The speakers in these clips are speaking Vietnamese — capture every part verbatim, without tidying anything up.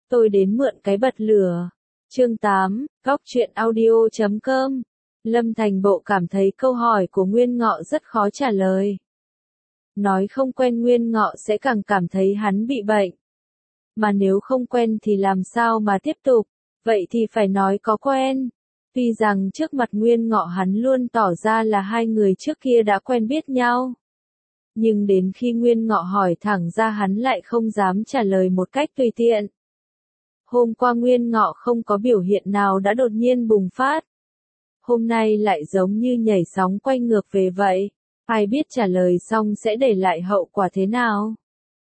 tôi đến mượn cái bật lửa. Chương tám, góc truyện audio chấm com. Lâm Thành Bộ cảm thấy câu hỏi của Nguyên Ngọ rất khó trả lời. Nói không quen Nguyên Ngọ sẽ càng cảm thấy hắn bị bệnh. Mà nếu không quen thì làm sao mà tiếp tục, vậy thì phải nói có quen. Tuy rằng trước mặt Nguyên Ngọ hắn luôn tỏ ra là hai người trước kia đã quen biết nhau. Nhưng đến khi Nguyên Ngọ hỏi thẳng ra hắn lại không dám trả lời một cách tùy tiện. Hôm qua Nguyên Ngọ không có biểu hiện nào đã đột nhiên bùng phát. Hôm nay lại giống như nhảy sóng quay ngược về vậy, ai biết trả lời xong sẽ để lại hậu quả thế nào.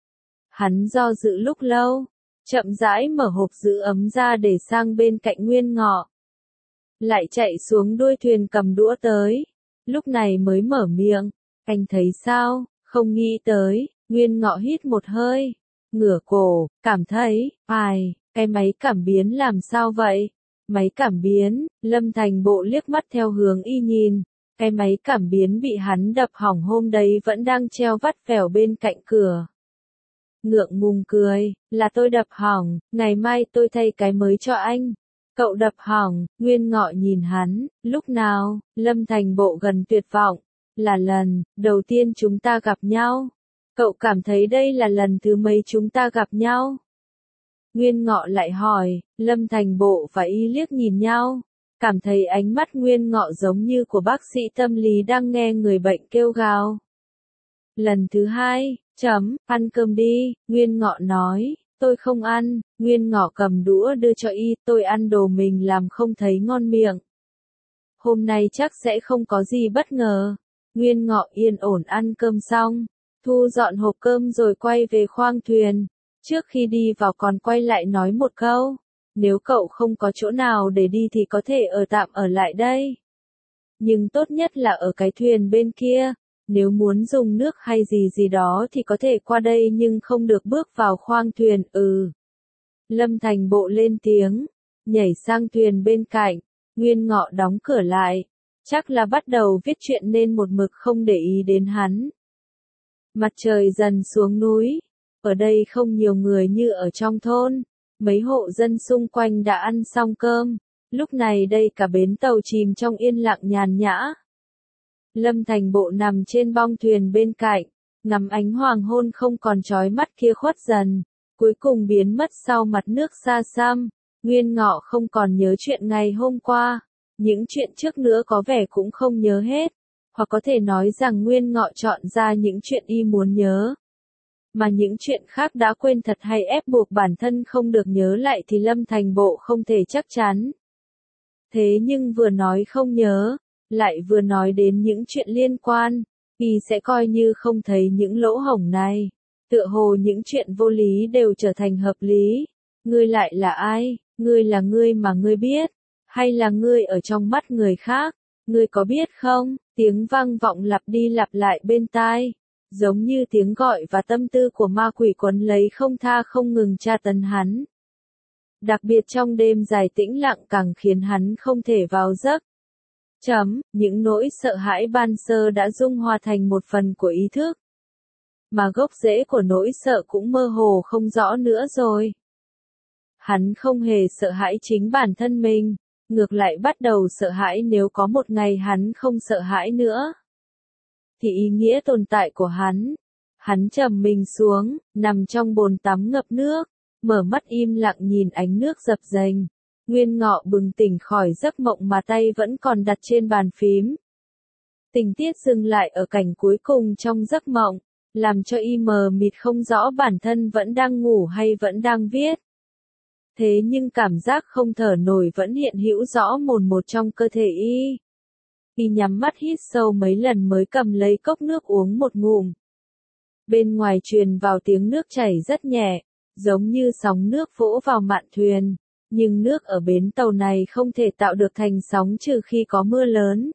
Hắn do dự lúc lâu, chậm rãi mở hộp giữ ấm ra để sang bên cạnh Nguyên Ngọ. Lại chạy xuống đuôi thuyền cầm đũa tới, lúc này mới mở miệng, anh thấy sao, không nghĩ tới. Nguyên Ngọ hít một hơi, ngửa cổ, cảm thấy, ai, cái máy cảm biến làm sao vậy? Máy cảm biến, Lâm Thành Bộ liếc mắt theo hướng y nhìn, cái máy cảm biến bị hắn đập hỏng hôm đấy vẫn đang treo vắt vẻo bên cạnh cửa. Ngượng ngùng cười, là tôi đập hỏng, ngày mai tôi thay cái mới cho anh. Cậu đập hỏng, Nguyên Ngọ nhìn hắn, lúc nào, Lâm Thành Bộ gần tuyệt vọng, là lần đầu tiên chúng ta gặp nhau. Cậu cảm thấy đây là lần thứ mấy chúng ta gặp nhau? Nguyên Ngọ lại hỏi, Lâm Thành Bộ và y liếc nhìn nhau, cảm thấy ánh mắt Nguyên Ngọ giống như của bác sĩ tâm lý đang nghe người bệnh kêu gào. Lần thứ hai, chấm, ăn cơm đi, Nguyên Ngọ nói, tôi không ăn. Nguyên Ngọ cầm đũa đưa cho y, tôi ăn đồ mình làm không thấy ngon miệng. Hôm nay chắc sẽ không có gì bất ngờ. Nguyên Ngọ yên ổn ăn cơm xong, thu dọn hộp cơm rồi quay về khoang thuyền. Trước khi đi vào còn quay lại nói một câu, nếu cậu không có chỗ nào để đi thì có thể ở tạm ở lại đây. Nhưng tốt nhất là ở cái thuyền bên kia, nếu muốn dùng nước hay gì gì đó thì có thể qua đây nhưng không được bước vào khoang thuyền, ừ. Lâm Thành Bộ lên tiếng, nhảy sang thuyền bên cạnh, Nguyên Ngọ đóng cửa lại, chắc là bắt đầu viết chuyện nên một mực không để ý đến hắn. Mặt trời dần xuống núi. Ở đây không nhiều người như ở trong thôn, mấy hộ dân xung quanh đã ăn xong cơm, lúc này đây cả bến tàu chìm trong yên lặng nhàn nhã. Lâm Thành Bộ nằm trên bong thuyền bên cạnh, ngắm ánh hoàng hôn không còn chói mắt kia khuất dần, cuối cùng biến mất sau mặt nước xa xăm. Nguyên Ngọ không còn nhớ chuyện ngày hôm qua, những chuyện trước nữa có vẻ cũng không nhớ hết, hoặc có thể nói rằng Nguyên Ngọ chọn ra những chuyện y muốn nhớ. Mà những chuyện khác đã quên thật hay ép buộc bản thân không được nhớ lại thì Lâm Thành Bộ không thể chắc chắn. Thế nhưng vừa nói không nhớ, lại vừa nói đến những chuyện liên quan, y sẽ coi như không thấy những lỗ hổng này. Tựa hồ những chuyện vô lý đều trở thành hợp lý. Ngươi lại là ai? Ngươi là ngươi mà ngươi biết, hay là ngươi ở trong mắt người khác? Ngươi có biết không? Tiếng vang vọng lặp đi lặp lại bên tai. Giống như tiếng gọi và tâm tư của ma quỷ quấn lấy không tha không ngừng tra tấn hắn. Đặc biệt trong đêm dài tĩnh lặng càng khiến hắn không thể vào giấc. Chấm, những nỗi sợ hãi ban sơ đã dung hòa thành một phần của ý thức. Mà gốc rễ của nỗi sợ cũng mơ hồ không rõ nữa rồi. Hắn không hề sợ hãi chính bản thân mình, ngược lại bắt đầu sợ hãi nếu có một ngày hắn không sợ hãi nữa. Thì ý nghĩa tồn tại của hắn. Hắn trầm mình xuống, nằm trong bồn tắm ngập nước, mở mắt im lặng nhìn ánh nước dập dềnh. Nguyên Ngọ bừng tỉnh khỏi giấc mộng mà tay vẫn còn đặt trên bàn phím. Tình tiết dừng lại ở cảnh cuối cùng trong giấc mộng, làm cho y mờ mịt không rõ bản thân vẫn đang ngủ hay vẫn đang viết. Thế nhưng cảm giác không thở nổi vẫn hiện hữu rõ mồn một trong cơ thể y. Y nhắm mắt hít sâu mấy lần mới cầm lấy cốc nước uống một ngụm. Bên ngoài truyền vào tiếng nước chảy rất nhẹ, giống như sóng nước vỗ vào mạn thuyền, nhưng nước ở bến tàu này không thể tạo được thành sóng trừ khi có mưa lớn.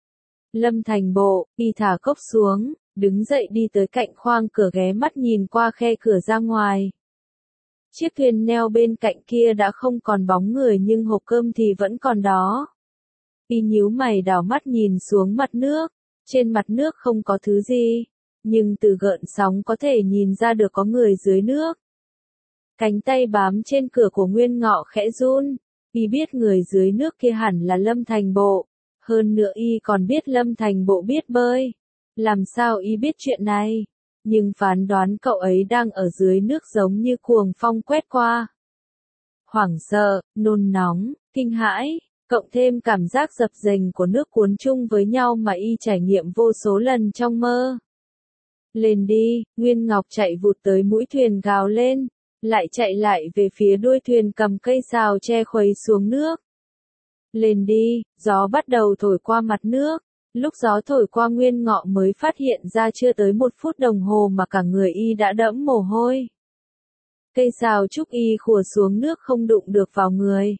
Lâm Thành Bộ, y thả cốc xuống, đứng dậy đi tới cạnh khoang cửa ghé mắt nhìn qua khe cửa ra ngoài. Chiếc thuyền neo bên cạnh kia đã không còn bóng người nhưng hộp cơm thì vẫn còn đó. Y nhíu mày đảo mắt nhìn xuống mặt nước, trên mặt nước không có thứ gì, nhưng từ gợn sóng có thể nhìn ra được có người dưới nước. Cánh tay bám trên cửa của Nguyên Ngọ khẽ run, y biết người dưới nước kia hẳn là Lâm Thành Bộ, hơn nữa y còn biết Lâm Thành Bộ biết bơi. Làm sao y biết chuyện này? Nhưng phán đoán cậu ấy đang ở dưới nước giống như cuồng phong quét qua. Hoảng sợ, nôn nóng, kinh hãi, cộng thêm cảm giác dập dềnh của nước cuốn chung với nhau mà y trải nghiệm vô số lần trong mơ. Lên đi, Nguyên Ngọc chạy vụt tới mũi thuyền gào lên, lại chạy lại về phía đuôi thuyền cầm cây sào che khuấy xuống nước. Lên đi, gió bắt đầu thổi qua mặt nước. Lúc gió thổi qua Nguyên Ngọ mới phát hiện ra chưa tới một phút đồng hồ mà cả người y đã đẫm mồ hôi. Cây sào chúc y khùa xuống nước không đụng được vào người.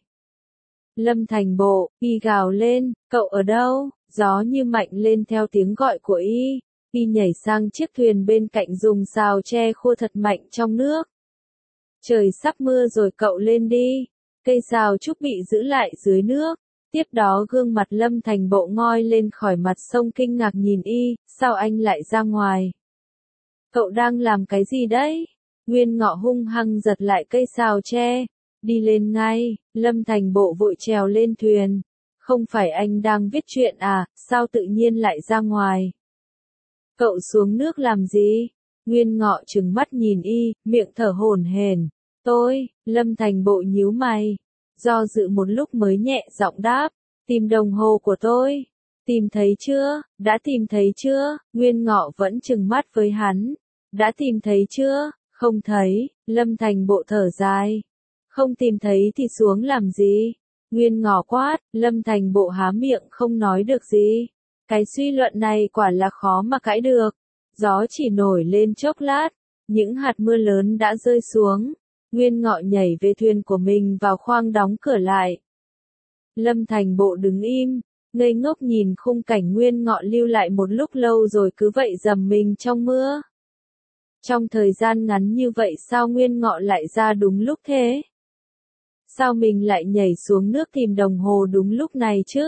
Lâm Thành Bộ, y gào lên, cậu ở đâu? Gió như mạnh lên theo tiếng gọi của y. Y nhảy sang chiếc thuyền bên cạnh dùng sào che khô thật mạnh trong nước. Trời sắp mưa rồi cậu lên đi. Cây sào trúc bị giữ lại dưới nước. Tiếp đó gương mặt Lâm Thành Bộ ngoi lên khỏi mặt sông kinh ngạc nhìn y, sao anh lại ra ngoài? Cậu đang làm cái gì đấy? Nguyên Ngọ hung hăng giật lại cây sào tre. Đi lên ngay, Lâm Thành Bộ vội trèo lên thuyền. Không phải anh đang viết chuyện à, sao tự nhiên lại ra ngoài? Cậu xuống nước làm gì? Nguyên Ngọ trừng mắt nhìn y, miệng thở hổn hển. Tôi, Lâm Thành Bộ nhíu mày. Do dự một lúc mới nhẹ giọng đáp, tìm đồng hồ của tôi. Tìm thấy chưa? Đã tìm thấy chưa? Nguyên Ngọ vẫn trừng mắt với hắn. Đã tìm thấy chưa? Không thấy, Lâm Thành Bộ thở dài. Không tìm thấy thì xuống làm gì? Nguyên Ngọ quát, Lâm Thành Bộ há miệng không nói được gì. Cái suy luận này quả là khó mà cãi được. Gió chỉ nổi lên chốc lát, những hạt mưa lớn đã rơi xuống. Nguyên Ngọ nhảy về thuyền của mình vào khoang đóng cửa lại. Lâm Thành Bộ đứng im, ngây ngốc nhìn khung cảnh Nguyên Ngọ lưu lại một lúc lâu rồi cứ vậy dầm mình trong mưa. Trong thời gian ngắn như vậy sao Nguyên Ngọ lại ra đúng lúc thế? Sao mình lại nhảy xuống nước tìm đồng hồ đúng lúc này chứ?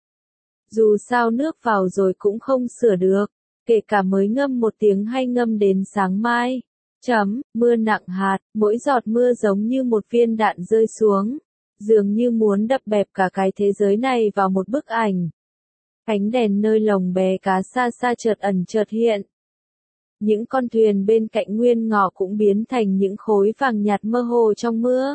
Dù sao nước vào rồi cũng không sửa được, kể cả mới ngâm một tiếng hay ngâm đến sáng mai. Chấm, mưa nặng hạt, mỗi giọt mưa giống như một viên đạn rơi xuống, dường như muốn đập bẹp cả cái thế giới này vào một bức ảnh. Ánh đèn nơi lồng bé cá xa xa chợt ẩn chợt hiện. Những con thuyền bên cạnh Nguyên Ngọ cũng biến thành những khối vàng nhạt mơ hồ trong mưa.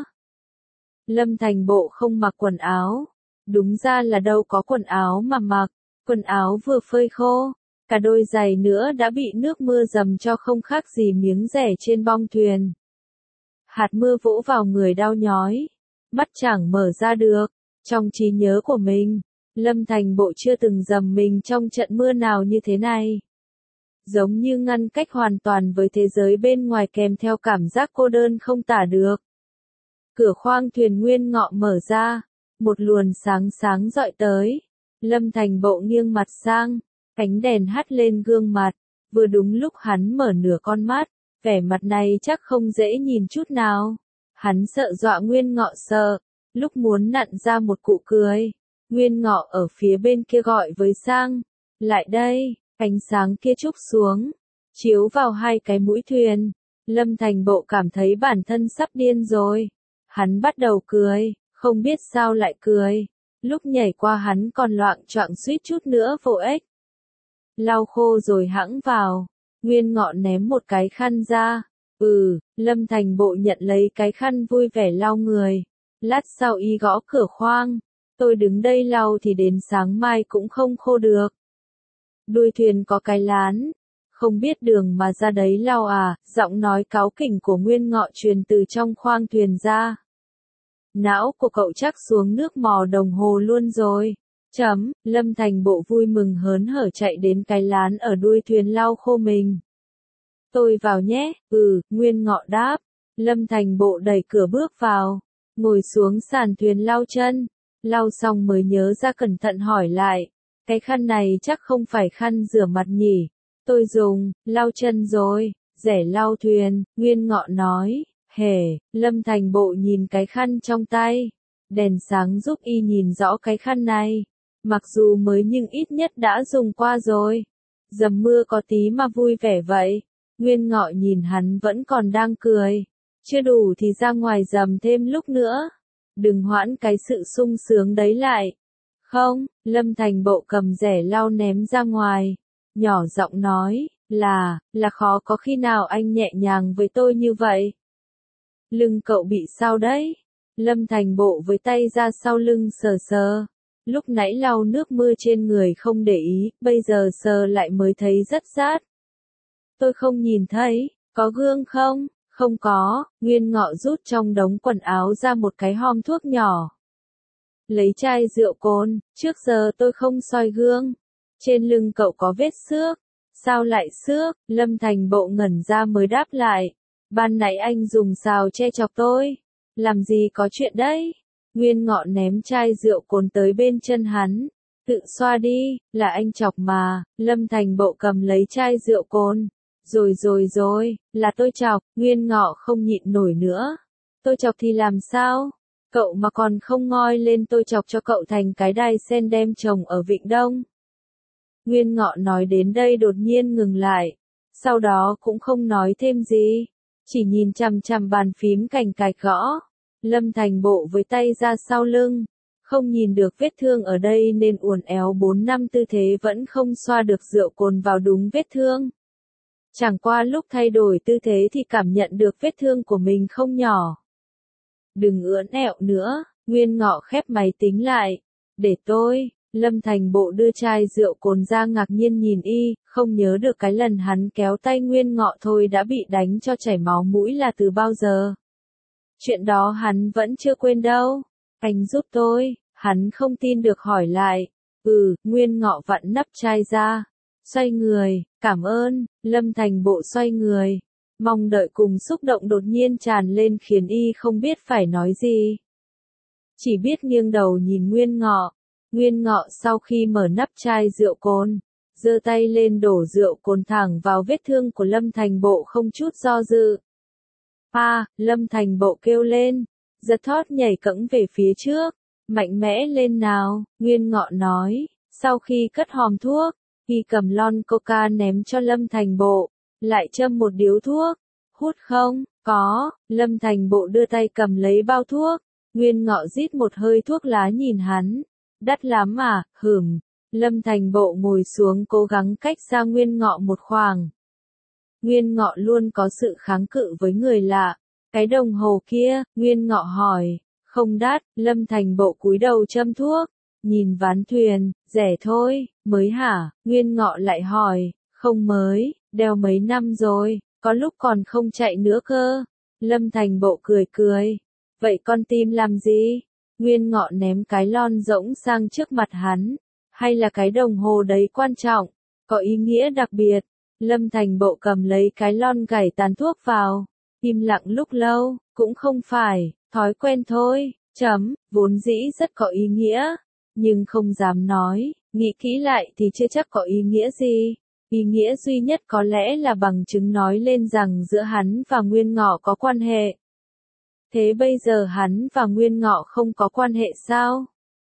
Lâm Thành Bộ không mặc quần áo. Đúng ra là đâu có quần áo mà mặc, quần áo vừa phơi khô. Cả đôi giày nữa đã bị nước mưa dầm cho không khác gì miếng rẻ trên bong thuyền. Hạt mưa vỗ vào người đau nhói, mắt chẳng mở ra được. Trong trí nhớ của mình, Lâm Thành Bộ chưa từng dầm mình trong trận mưa nào như thế này. Giống như ngăn cách hoàn toàn với thế giới bên ngoài kèm theo cảm giác cô đơn không tả được. Cửa khoang thuyền Nguyên Ngọ mở ra, một luồng sáng sáng rọi tới. Lâm Thành Bộ nghiêng mặt sang. Ánh đèn hắt lên gương mặt, vừa đúng lúc hắn mở nửa con mắt, vẻ mặt này chắc không dễ nhìn chút nào. Hắn sợ dọa Nguyên Ngọ sợ, lúc muốn nặn ra một cụ cười. Nguyên Ngọ ở phía bên kia gọi với sang, lại đây, ánh sáng kia trúc xuống, chiếu vào hai cái mũi thuyền. Lâm Thành Bộ cảm thấy bản thân sắp điên rồi. Hắn bắt đầu cười, không biết sao lại cười. Lúc nhảy qua hắn còn loạng choạng suýt chút nữa vô ếch. Lau khô rồi hãng vào. Nguyên Ngọ ném một cái khăn ra. Ừ, Lâm Thành Bộ nhận lấy cái khăn vui vẻ lau người. Lát sau y gõ cửa khoang. Tôi đứng đây lau thì đến sáng mai cũng không khô được. Đuôi thuyền có cái lán. Không biết đường mà ra đấy lau à, giọng nói cáu kỉnh của Nguyên Ngọ truyền từ trong khoang thuyền ra. Não của cậu chắc xuống nước mò đồng hồ luôn rồi. Chấm, Lâm Thành Bộ vui mừng hớn hở chạy đến cái lán ở đuôi thuyền lau khô mình. Tôi vào nhé, ừ, Nguyên Ngọ đáp. Lâm Thành Bộ đẩy cửa bước vào, ngồi xuống sàn thuyền lau chân. Lau xong mới nhớ ra cẩn thận hỏi lại. Cái khăn này chắc không phải khăn rửa mặt nhỉ? Tôi dùng, lau chân rồi, rẻ lau thuyền, Nguyên Ngọ nói. Hề, Lâm Thành Bộ nhìn cái khăn trong tay. Đèn sáng giúp y nhìn rõ cái khăn này. Mặc dù mới nhưng ít nhất đã dùng qua rồi. Dầm mưa có tí mà vui vẻ vậy. Nguyên Ngọ nhìn hắn vẫn còn đang cười. Chưa đủ thì ra ngoài dầm thêm lúc nữa. Đừng hoãn cái sự sung sướng đấy lại. Không, Lâm Thành Bộ cầm rẻ lau ném ra ngoài. Nhỏ giọng nói, là, là khó có khi nào anh nhẹ nhàng với tôi như vậy. Lưng cậu bị sao đấy? Lâm Thành Bộ với tay ra sau lưng sờ sờ. Lúc nãy lau nước mưa trên người không để ý, bây giờ sờ lại mới thấy rất rát. Tôi không nhìn thấy, có gương không? Không có, Nguyên Ngọ rút trong đống quần áo ra một cái hòm thuốc nhỏ. Lấy chai rượu cồn, trước giờ tôi không soi gương. Trên lưng cậu có vết xước. Sao lại xước? Lâm Thành Bộ ngẩn ra mới đáp lại. Ban nãy anh dùng xào che chọc tôi. Làm gì có chuyện đấy? Nguyên Ngọ ném chai rượu cồn tới bên chân hắn. Tự xoa đi, là anh chọc mà. Lâm Thành Bộ cầm lấy chai rượu cồn. Rồi rồi rồi, là tôi chọc. Nguyên Ngọ không nhịn nổi nữa. Tôi chọc thì làm sao? Cậu mà còn không ngoi lên tôi chọc cho cậu thành cái đài sen đem trồng ở Vịnh Đông. Nguyên Ngọ nói đến đây đột nhiên ngừng lại. Sau đó cũng không nói thêm gì. Chỉ nhìn chằm chằm bàn phím cành cạch gõ. Lâm Thành Bộ với tay ra sau lưng. Không nhìn được vết thương ở đây nên uốn éo bốn năm tư thế vẫn không xoa được rượu cồn vào đúng vết thương. Chẳng qua lúc thay đổi tư thế thì cảm nhận được vết thương của mình không nhỏ. Đừng ưỡn ẹo nữa, Nguyên Ngọ khép máy tính lại. Để tôi, Lâm Thành Bộ đưa chai rượu cồn ra ngạc nhiên nhìn y, không nhớ được cái lần hắn kéo tay Nguyên Ngọ thôi đã bị đánh cho chảy máu mũi là từ bao giờ. Chuyện đó hắn vẫn chưa quên đâu. Anh giúp tôi, hắn không tin được hỏi lại. Ừ, Nguyên Ngọ vặn nắp chai ra. Xoay người, cảm ơn, Lâm Thành Bộ xoay người. Mong đợi cùng xúc động đột nhiên tràn lên khiến y không biết phải nói gì. Chỉ biết nghiêng đầu nhìn Nguyên Ngọ. Nguyên Ngọ sau khi mở nắp chai rượu cồn, giơ tay lên đổ rượu cồn thẳng vào vết thương của Lâm Thành Bộ không chút do dự. À, Lâm Thành Bộ kêu lên, giật thót nhảy cẫng về phía trước, mạnh mẽ lên nào, Nguyên Ngọ nói, sau khi cất hòm thuốc, y cầm lon coca ném cho Lâm Thành Bộ, lại châm một điếu thuốc, hút không, có, Lâm Thành Bộ đưa tay cầm lấy bao thuốc, Nguyên Ngọ rít một hơi thuốc lá nhìn hắn, đắt lắm à, hửm, Lâm Thành Bộ ngồi xuống cố gắng cách xa Nguyên Ngọ một khoảng. Nguyên Ngọ luôn có sự kháng cự với người lạ. Cái đồng hồ kia, Nguyên Ngọ hỏi, không đắt, Lâm Thành Bộ cúi đầu châm thuốc, nhìn ván thuyền, rẻ thôi, mới hả, Nguyên Ngọ lại hỏi, không mới, đeo mấy năm rồi, có lúc còn không chạy nữa cơ. Lâm Thành Bộ cười cười, vậy con tim làm gì? Nguyên Ngọ ném cái lon rỗng sang trước mặt hắn, hay là cái đồng hồ đấy quan trọng, có ý nghĩa đặc biệt. Lâm Thành Bộ cầm lấy cái lon gảy tàn thuốc vào, im lặng lúc lâu, cũng không phải, thói quen thôi, chấm, vốn dĩ rất có ý nghĩa, nhưng không dám nói, nghĩ kỹ lại thì chưa chắc có ý nghĩa gì. Ý nghĩa duy nhất có lẽ là bằng chứng nói lên rằng giữa hắn và Nguyên Ngọ có quan hệ. Thế bây giờ hắn và Nguyên Ngọ không có quan hệ sao?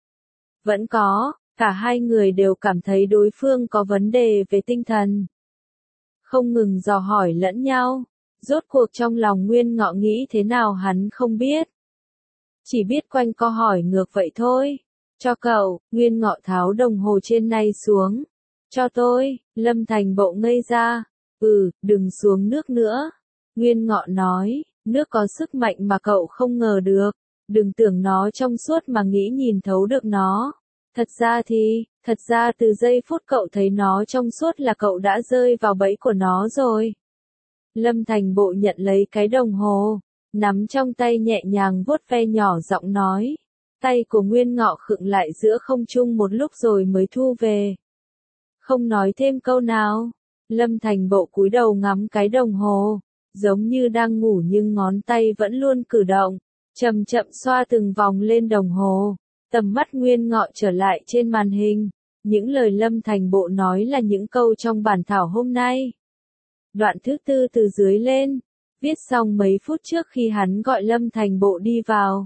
Vẫn có, cả hai người đều cảm thấy đối phương có vấn đề về tinh thần. Không ngừng dò hỏi lẫn nhau, rốt cuộc trong lòng Nguyên Ngọ nghĩ thế nào hắn không biết. Chỉ biết quanh co hỏi ngược vậy thôi. Cho cậu, Nguyên Ngọ tháo đồng hồ trên này xuống. Cho tôi, Lâm Thành Bộ ngây ra. Ừ, đừng xuống nước nữa. Nguyên Ngọ nói, nước có sức mạnh mà cậu không ngờ được. Đừng tưởng nó trong suốt mà nghĩ nhìn thấu được nó. Thật ra thì, thật ra từ giây phút cậu thấy nó trong suốt là cậu đã rơi vào bẫy của nó rồi. Lâm Thành Bộ nhận lấy cái đồng hồ, nắm trong tay nhẹ nhàng vuốt ve nhỏ giọng nói. Tay của Nguyên Ngọ khựng lại giữa không trung một lúc rồi mới thu về. Không nói thêm câu nào, Lâm Thành Bộ cúi đầu ngắm cái đồng hồ, giống như đang ngủ nhưng ngón tay vẫn luôn cử động, chậm chậm xoa từng vòng lên đồng hồ. Tầm mắt Nguyên Ngọ trở lại trên màn hình, những lời Lâm Thành Bộ nói là những câu trong bản thảo hôm nay. Đoạn thứ tư từ dưới lên, viết xong mấy phút trước khi hắn gọi Lâm Thành Bộ đi vào.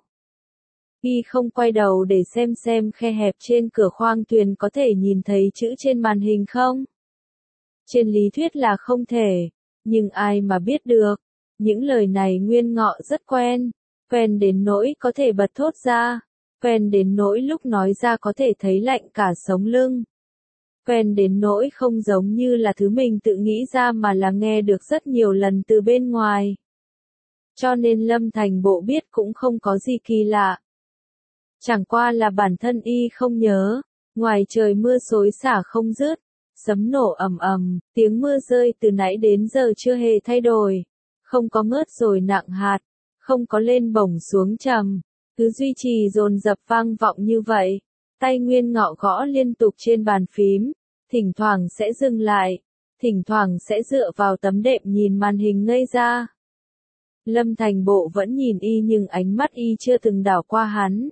Y không quay đầu để xem xem khe hẹp trên cửa khoang thuyền có thể nhìn thấy chữ trên màn hình không? Trên lý thuyết là không thể, nhưng ai mà biết được. Những lời này Nguyên Ngọ rất quen, quen đến nỗi có thể bật thốt ra, quen đến nỗi lúc nói ra có thể thấy lạnh cả sống lưng. Quen đến nỗi không giống như là thứ mình tự nghĩ ra mà là nghe được rất nhiều lần từ bên ngoài. Cho nên Lâm Thành Bộ biết cũng không có gì kỳ lạ. Chẳng qua là bản thân y không nhớ, ngoài trời mưa xối xả không dứt, sấm nổ ầm ầm, tiếng mưa rơi từ nãy đến giờ chưa hề thay đổi, không có ngớt rồi nặng hạt, không có lên bổng xuống trầm, cứ duy trì dồn dập vang vọng như vậy. Tay Nguyên Ngọ gõ liên tục trên bàn phím, thỉnh thoảng sẽ dừng lại, thỉnh thoảng sẽ dựa vào tấm đệm nhìn màn hình ngây ra. Lâm Thành Bộ vẫn nhìn y nhưng ánh mắt y chưa từng đảo qua hắn.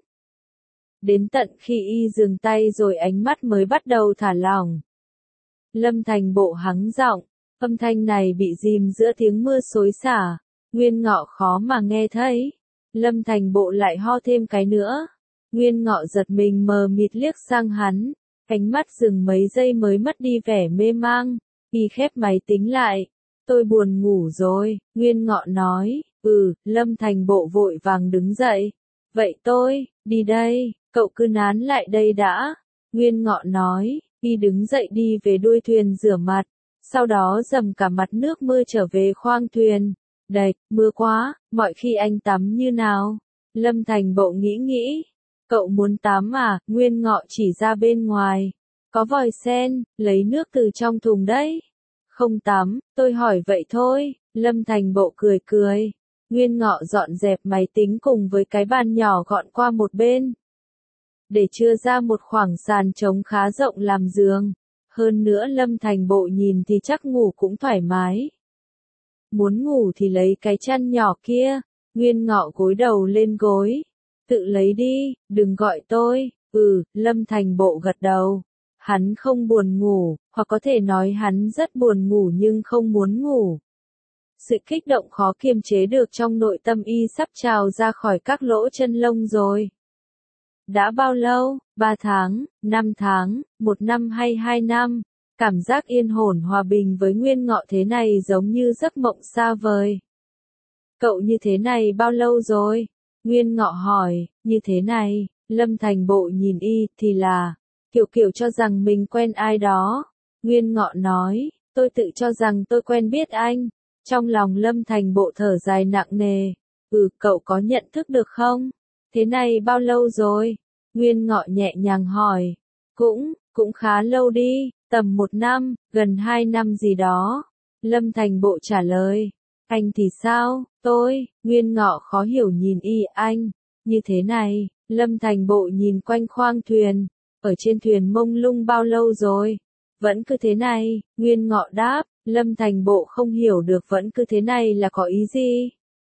Đến tận khi y dừng tay rồi ánh mắt mới bắt đầu thả lỏng. Lâm Thành Bộ hắng giọng, âm thanh này bị dìm giữa tiếng mưa xối xả, Nguyên Ngọ khó mà nghe thấy. Lâm Thành Bộ lại ho thêm cái nữa. Nguyên Ngọ giật mình mờ mịt liếc sang hắn, ánh mắt dừng mấy giây mới mất đi vẻ mê mang, y khép máy tính lại. Tôi buồn ngủ rồi, Nguyên Ngọ nói, ừ, Lâm Thành Bộ vội vàng đứng dậy. Vậy tôi, đi đây, cậu cứ nán lại đây đã. Nguyên Ngọ nói, y đứng dậy đi về đuôi thuyền rửa mặt, sau đó dầm cả mặt nước mưa trở về khoang thuyền. Đạch, mưa quá, mọi khi anh tắm như nào? Lâm Thành Bộ nghĩ nghĩ. Cậu muốn tắm à? Nguyên Ngọ chỉ ra bên ngoài. Có vòi sen, lấy nước từ trong thùng đấy. Không tắm, tôi hỏi vậy thôi. Lâm Thành Bộ cười cười. Nguyên Ngọ dọn dẹp máy tính cùng với cái bàn nhỏ gọn qua một bên, để chừa ra một khoảng sàn trống khá rộng làm giường. Hơn nữa Lâm Thành Bộ nhìn thì chắc ngủ cũng thoải mái. Muốn ngủ thì lấy cái chăn nhỏ kia. Nguyên Ngọ gối đầu lên gối. Tự lấy đi, đừng gọi tôi. Ừ, Lâm Thành Bộ gật đầu. Hắn không buồn ngủ, hoặc có thể nói hắn rất buồn ngủ nhưng không muốn ngủ. Sự kích động khó kiềm chế được trong nội tâm y sắp trào ra khỏi các lỗ chân lông rồi. Đã bao lâu? Ba tháng, năm tháng, một năm hay hai năm? Cảm giác yên ổn hòa bình với Nguyên Ngọ thế này giống như giấc mộng xa vời. Cậu như thế này bao lâu rồi? Nguyên Ngọ hỏi, như thế này, Lâm Thành Bộ nhìn y, thì là, kiểu kiểu cho rằng mình quen ai đó. Nguyên Ngọ nói, tôi tự cho rằng tôi quen biết anh. Trong lòng Lâm Thành Bộ thở dài nặng nề, ừ, cậu có nhận thức được không? Thế này bao lâu rồi? Nguyên Ngọ nhẹ nhàng hỏi, cũng, cũng khá lâu đi, tầm một năm, gần hai năm gì đó. Lâm Thành Bộ trả lời, anh thì sao? Tôi, Nguyên Ngọ khó hiểu nhìn y, anh, như thế này. Lâm Thành Bộ nhìn quanh khoang thuyền, ở trên thuyền mông lung bao lâu rồi? Vẫn cứ thế này, Nguyên Ngọ đáp. Lâm Thành Bộ không hiểu được vẫn cứ thế này là có ý gì?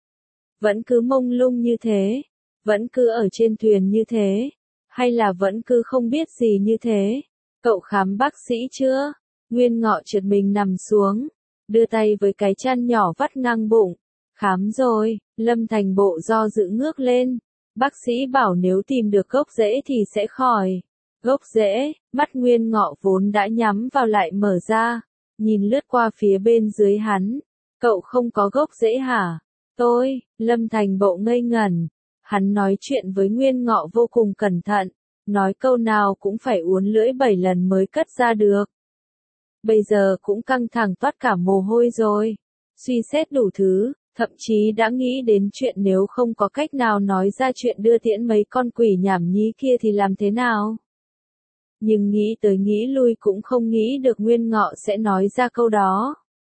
Vẫn cứ mông lung như thế? Vẫn cứ ở trên thuyền như thế? Hay là vẫn cứ không biết gì như thế? Cậu khám bác sĩ chưa? Nguyên Ngọ trượt mình nằm xuống, đưa tay với cái chăn nhỏ vắt ngang bụng. Khám rồi. Lâm Thành Bộ do dự ngước lên. Bác sĩ bảo nếu tìm được gốc rễ thì sẽ khỏi. Gốc rễ, mắt Nguyên Ngọ vốn đã nhắm vào lại mở ra. Nhìn lướt qua phía bên dưới hắn. Cậu không có gốc rễ hả? Tôi, Lâm Thành Bộ ngây ngẩn. Hắn nói chuyện với Nguyên Ngọ vô cùng cẩn thận. Nói câu nào cũng phải uốn lưỡi bảy lần mới cất ra được. Bây giờ cũng căng thẳng toát cả mồ hôi rồi. Suy xét đủ thứ, thậm chí đã nghĩ đến chuyện nếu không có cách nào nói ra chuyện đưa tiễn mấy con quỷ nhảm nhí kia thì làm thế nào? Nhưng nghĩ tới nghĩ lui cũng không nghĩ được Nguyên Ngọ sẽ nói ra câu đó.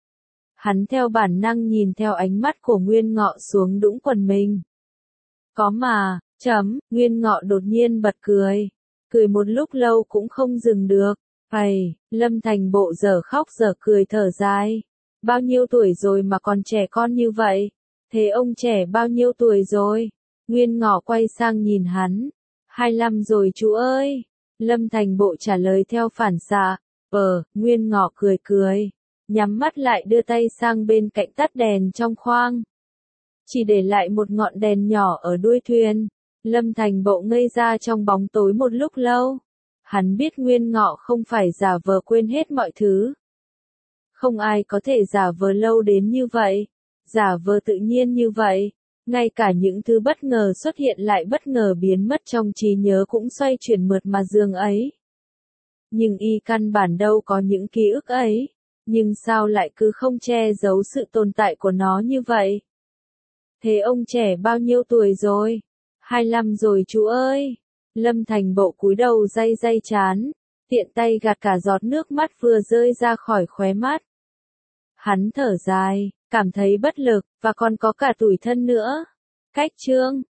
Hắn theo bản năng nhìn theo ánh mắt của Nguyên Ngọ xuống đũng quần mình. Có mà, chấm, Nguyên Ngọ đột nhiên bật cười. Cười một lúc lâu cũng không dừng được. Ây, Lâm Thành Bộ dở khóc dở cười thở dài. Bao nhiêu tuổi rồi mà còn trẻ con như vậy? Thế ông trẻ bao nhiêu tuổi rồi? Nguyên Ngọ quay sang nhìn hắn. Hai lăm rồi chú ơi. Lâm Thành Bộ trả lời theo phản xạ. Ờ, Nguyên Ngọ cười cười. Nhắm mắt lại đưa tay sang bên cạnh tắt đèn trong khoang. Chỉ để lại một ngọn đèn nhỏ ở đuôi thuyền. Lâm Thành Bộ ngây ra trong bóng tối một lúc lâu. Hắn biết Nguyên Ngọ không phải giả vờ quên hết mọi thứ. Không ai có thể giả vờ lâu đến như vậy. Giả vờ tự nhiên như vậy, ngay cả những thứ bất ngờ xuất hiện lại bất ngờ biến mất trong trí nhớ cũng xoay chuyển mượt mà giường ấy. Nhưng y căn bản đâu có những ký ức ấy, nhưng sao lại cứ không che giấu sự tồn tại của nó như vậy? Thế ông trẻ bao nhiêu tuổi rồi? hai lăm rồi chú ơi. Lâm Thành Bộ cúi đầu day day trán, tiện tay gạt cả giọt nước mắt vừa rơi ra khỏi khóe mắt. Hắn thở dài, cảm thấy bất lực, và còn có cả tủi thân nữa. Cách chương